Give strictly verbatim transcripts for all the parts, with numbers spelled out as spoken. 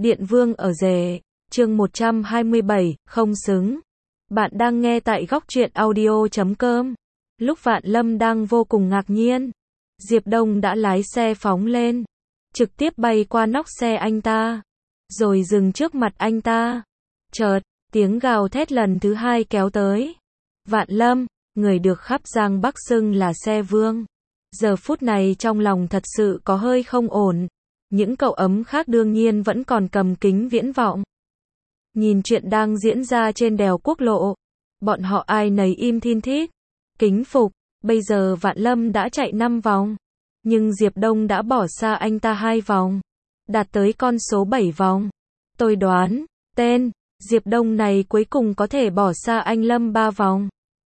Điện Vương ở rể, chương một trăm hai mươi bảy, không xứng. Bạn đang nghe tại góc truyện audio chấm com. Lúc Vạn Lâm đang vô cùng ngạc nhiên, Diệp Đông đã lái xe phóng lên, trực tiếp bay qua nóc xe anh ta, rồi dừng trước mặt anh ta. Chợt, tiếng gào thét lần thứ hai kéo tới. Vạn Lâm, người được khắp Giang Bắc xưng là xe vương, giờ phút này trong lòng thật sự có hơi không ổn. Những cậu ấm khác đương nhiên vẫn còn cầm kính viễn vọng, nhìn chuyện đang diễn ra trên đèo quốc lộ. Bọn họ ai nấy im thin thít, kính phục. Bây giờ Vạn Lâm đã chạy năm vòng, nhưng Diệp Đông đã bỏ xa anh ta hai vòng, đạt tới con số bảy vòng. Tôi đoán, tên Diệp Đông này cuối cùng có thể bỏ xa anh Lâm ba vòng.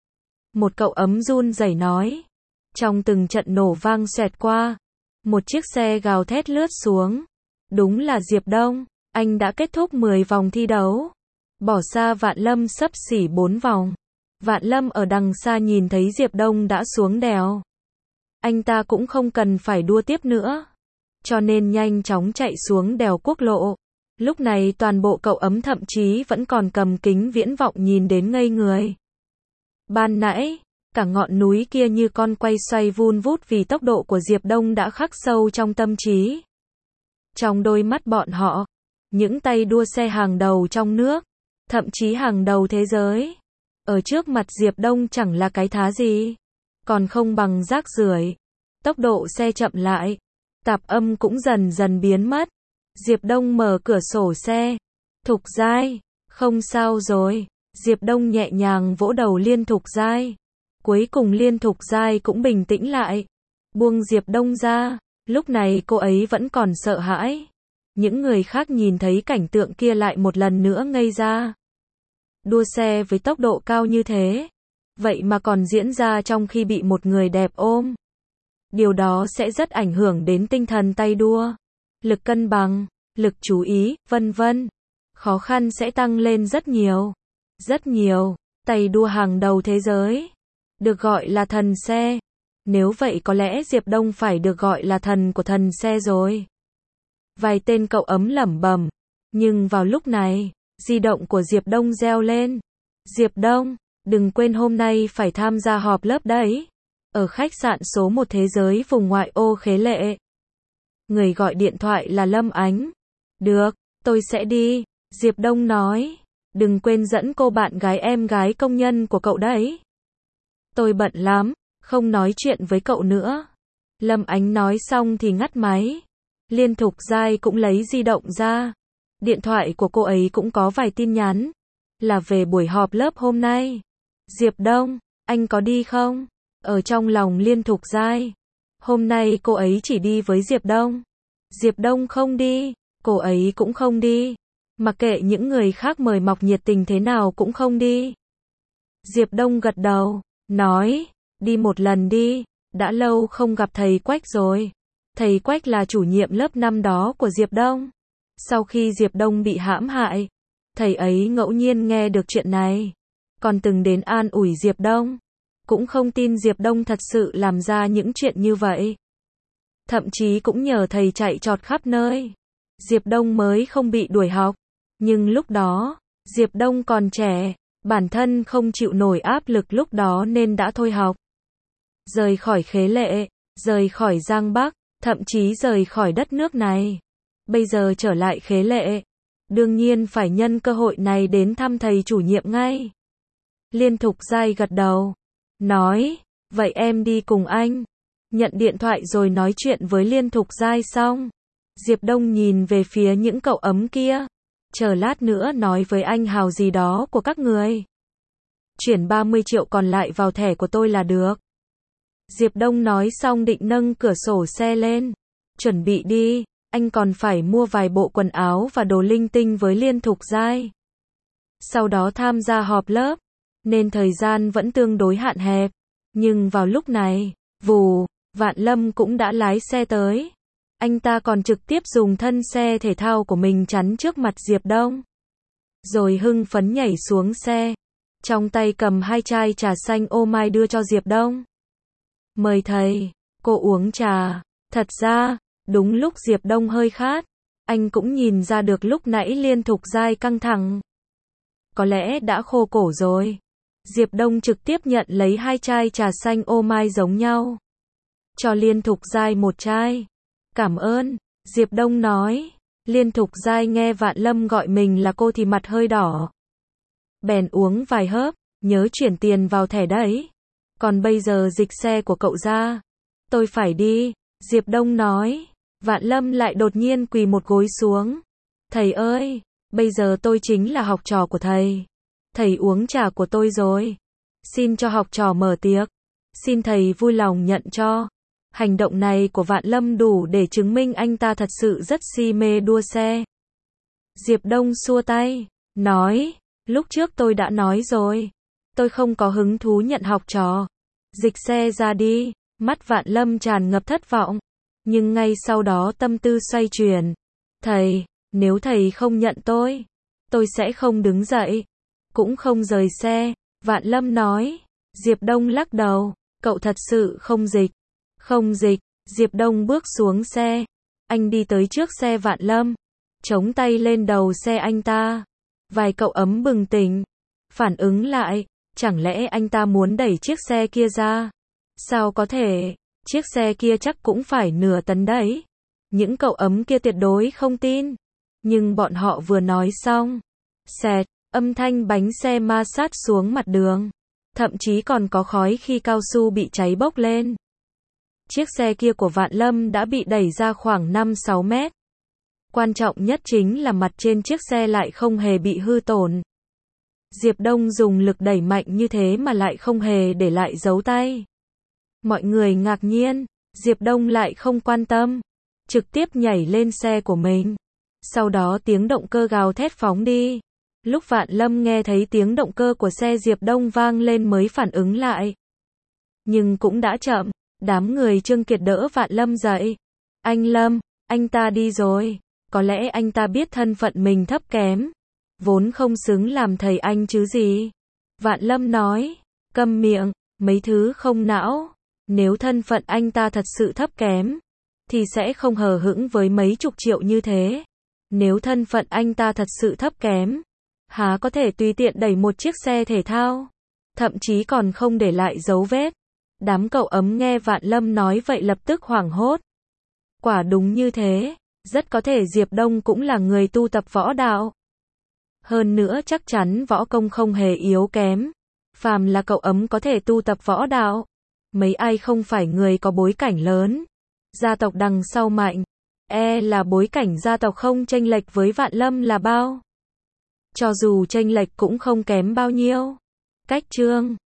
Một cậu ấm run rẩy nói. Trong từng trận nổ vang xoẹt qua, một chiếc xe gào thét lướt xuống. Đúng là Diệp Đông, anh đã kết thúc mười vòng thi đấu, bỏ xa Vạn Lâm xấp xỉ bốn vòng. Vạn Lâm ở đằng xa nhìn thấy Diệp Đông đã xuống đèo, anh ta cũng không cần phải đua tiếp nữa, cho nên nhanh chóng chạy xuống đèo quốc lộ. Lúc này toàn bộ cậu ấm thậm chí vẫn còn cầm kính viễn vọng nhìn đến ngây người. Ban nãy, cả ngọn núi kia như con quay xoay vun vút vì tốc độ của Diệp Đông đã khắc sâu trong tâm trí. Trong đôi mắt bọn họ, những tay đua xe hàng đầu trong nước, thậm chí hàng đầu thế giới, ở trước mặt Diệp Đông chẳng là cái thá gì, còn không bằng rác rưởi. Tốc độ xe chậm lại, tạp âm cũng dần dần biến mất. Diệp Đông mở cửa sổ xe. Thục Giai, không sao rồi. Diệp Đông nhẹ nhàng vỗ đầu Liên Thục Giai. Cuối cùng Liên Thục Giai cũng bình tĩnh lại, buông Diệp Đông ra. Lúc này cô ấy vẫn còn sợ hãi. Những người khác nhìn thấy cảnh tượng kia lại một lần nữa ngây ra. Đua xe với tốc độ cao như thế, vậy mà còn diễn ra trong khi bị một người đẹp ôm. Điều đó sẽ rất ảnh hưởng đến tinh thần tay đua, lực cân bằng, lực chú ý, vân vân. Khó khăn sẽ tăng lên rất nhiều. Rất nhiều. Tay đua hàng đầu thế giới được gọi là thần xe. Nếu vậy có lẽ Diệp Đông phải được gọi là thần của thần xe rồi. Vài tên cậu ấm lẩm bẩm. Nhưng vào lúc này, di động của Diệp Đông reo lên. Diệp Đông, đừng quên hôm nay phải tham gia họp lớp đấy, ở khách sạn số một thế giới vùng ngoại ô Khế Lệ. Người gọi điện thoại là Lâm Ánh. Được, tôi sẽ đi. Diệp Đông nói. Đừng quên dẫn cô bạn gái em gái công nhân của cậu đấy. Tôi bận lắm, không nói chuyện với cậu nữa. Lâm Ánh nói xong thì ngắt máy. Liên Thục Giai cũng lấy di động ra. Điện thoại của cô ấy cũng có vài tin nhắn, là về buổi họp lớp hôm nay. Diệp Đông, anh có đi không? Ở trong lòng Liên Thục Giai, hôm nay cô ấy chỉ đi với Diệp Đông. Diệp Đông không đi, cô ấy cũng không đi. Mặc kệ những người khác mời mọc nhiệt tình thế nào cũng không đi. Diệp Đông gật đầu, nói, đi một lần đi, đã lâu không gặp thầy Quách rồi. Thầy Quách là chủ nhiệm lớp năm đó của Diệp Đông. Sau khi Diệp Đông bị hãm hại, thầy ấy ngẫu nhiên nghe được chuyện này, còn từng đến an ủi Diệp Đông, cũng không tin Diệp Đông thật sự làm ra những chuyện như vậy. Thậm chí cũng nhờ thầy chạy trọt khắp nơi, Diệp Đông mới không bị đuổi học. Nhưng lúc đó, Diệp Đông còn trẻ, bản thân không chịu nổi áp lực lúc đó nên đã thôi học. Rời khỏi Khế Lệ, rời khỏi Giang Bắc, thậm chí rời khỏi đất nước này. Bây giờ trở lại Khế Lệ, đương nhiên phải nhân cơ hội này đến thăm thầy chủ nhiệm ngay. Liên Thục Giai gật đầu, nói, vậy em đi cùng anh. Nhận điện thoại rồi nói chuyện với Liên Thục Giai xong, Diệp Đông nhìn về phía những cậu ấm kia. Chờ lát nữa nói với anh Hào gì đó của các người, chuyển ba mươi triệu còn lại vào thẻ của tôi là được. Diệp Đông nói xong định nâng cửa sổ xe lên, chuẩn bị đi. Anh còn phải mua vài bộ quần áo và đồ linh tinh với Liên Thục Giai, sau đó tham gia họp lớp, nên thời gian vẫn tương đối hạn hẹp. Nhưng vào lúc này, vù, Vạn Lâm cũng đã lái xe tới. Anh ta còn trực tiếp dùng thân xe thể thao của mình chắn trước mặt Diệp Đông, rồi hưng phấn nhảy xuống xe, trong tay cầm hai chai trà xanh ô mai đưa cho Diệp Đông. Mời thầy, cô uống trà. Thật ra, đúng lúc Diệp Đông hơi khát, Anh cũng nhìn ra được lúc nãy Liên Thục Giai căng thẳng. Có lẽ đã khô cổ rồi. Diệp Đông trực tiếp nhận lấy hai chai trà xanh ô mai giống nhau. Cho Liên Thục Giai một chai. Cảm ơn, Diệp Đông nói. Liên Thục Giai nghe Vạn Lâm gọi mình là cô thì mặt hơi đỏ. Bèn uống vài hớp, nhớ chuyển tiền vào thẻ đấy. Còn bây giờ dịch xe của cậu ra. Tôi phải đi, Diệp Đông nói. Vạn Lâm lại đột nhiên quỳ một gối xuống. Thầy ơi, bây giờ tôi chính là học trò của thầy. Thầy uống trà của tôi rồi. Xin cho học trò mở tiệc. Xin thầy vui lòng nhận cho. Hành động này của Vạn Lâm đủ để chứng minh anh ta thật sự rất si mê đua xe. Diệp Đông xua tay, nói, lúc trước tôi đã nói rồi. Tôi không có hứng thú nhận học trò. Dịch xe ra đi. Mắt Vạn Lâm tràn ngập thất vọng. Nhưng ngay sau đó tâm tư xoay chuyển. Thầy, nếu thầy không nhận tôi, tôi sẽ không đứng dậy. Cũng không rời xe. Vạn Lâm nói. Diệp Đông lắc đầu. Cậu thật sự không dịch. Không dịch. Diệp Đông bước xuống xe. Anh đi tới trước xe Vạn Lâm. Chống tay lên đầu xe anh ta. Vài cậu ấm bừng tỉnh. Phản ứng lại. Chẳng lẽ anh ta muốn đẩy chiếc xe kia ra? Sao có thể? Chiếc xe kia chắc cũng phải nửa tấn đấy. Những cậu ấm kia tuyệt đối không tin. Nhưng bọn họ vừa nói xong. Xẹt, âm thanh bánh xe ma sát xuống mặt đường. Thậm chí còn có khói khi cao su bị cháy bốc lên. Chiếc xe kia của Vạn Lâm đã bị đẩy ra khoảng năm sáu mét. Quan trọng nhất chính là mặt trên chiếc xe lại không hề bị hư tổn. Diệp Đông dùng lực đẩy mạnh như thế mà lại không hề để lại dấu tay. Mọi người ngạc nhiên, Diệp Đông lại không quan tâm, trực tiếp nhảy lên xe của mình. Sau đó tiếng động cơ gào thét phóng đi. Lúc Vạn Lâm nghe thấy tiếng động cơ của xe Diệp Đông vang lên mới phản ứng lại. Nhưng cũng đã chậm, đám người Trương Kiệt đỡ Vạn Lâm dậy. Anh Lâm, anh ta đi rồi, có lẽ anh ta biết thân phận mình thấp kém. Vốn không xứng làm thầy anh chứ gì. Vạn Lâm nói, câm miệng, mấy thứ không não. Nếu thân phận anh ta thật sự thấp kém, thì sẽ không hờ hững với mấy chục triệu như thế. Nếu thân phận anh ta thật sự thấp kém, há có thể tùy tiện đẩy một chiếc xe thể thao, thậm chí còn không để lại dấu vết. Đám cậu ấm nghe Vạn Lâm nói vậy lập tức hoảng hốt. Quả đúng như thế, rất có thể Diệp Đông cũng là người tu tập võ đạo. Hơn nữa chắc chắn võ công không hề yếu kém. Phàm là cậu ấm có thể tu tập võ đạo. Mấy ai không phải người có bối cảnh lớn. Gia tộc đằng sau mạnh. E là bối cảnh gia tộc không chênh lệch với Vạn Lâm là bao. Cho dù chênh lệch cũng không kém bao nhiêu. Cách chương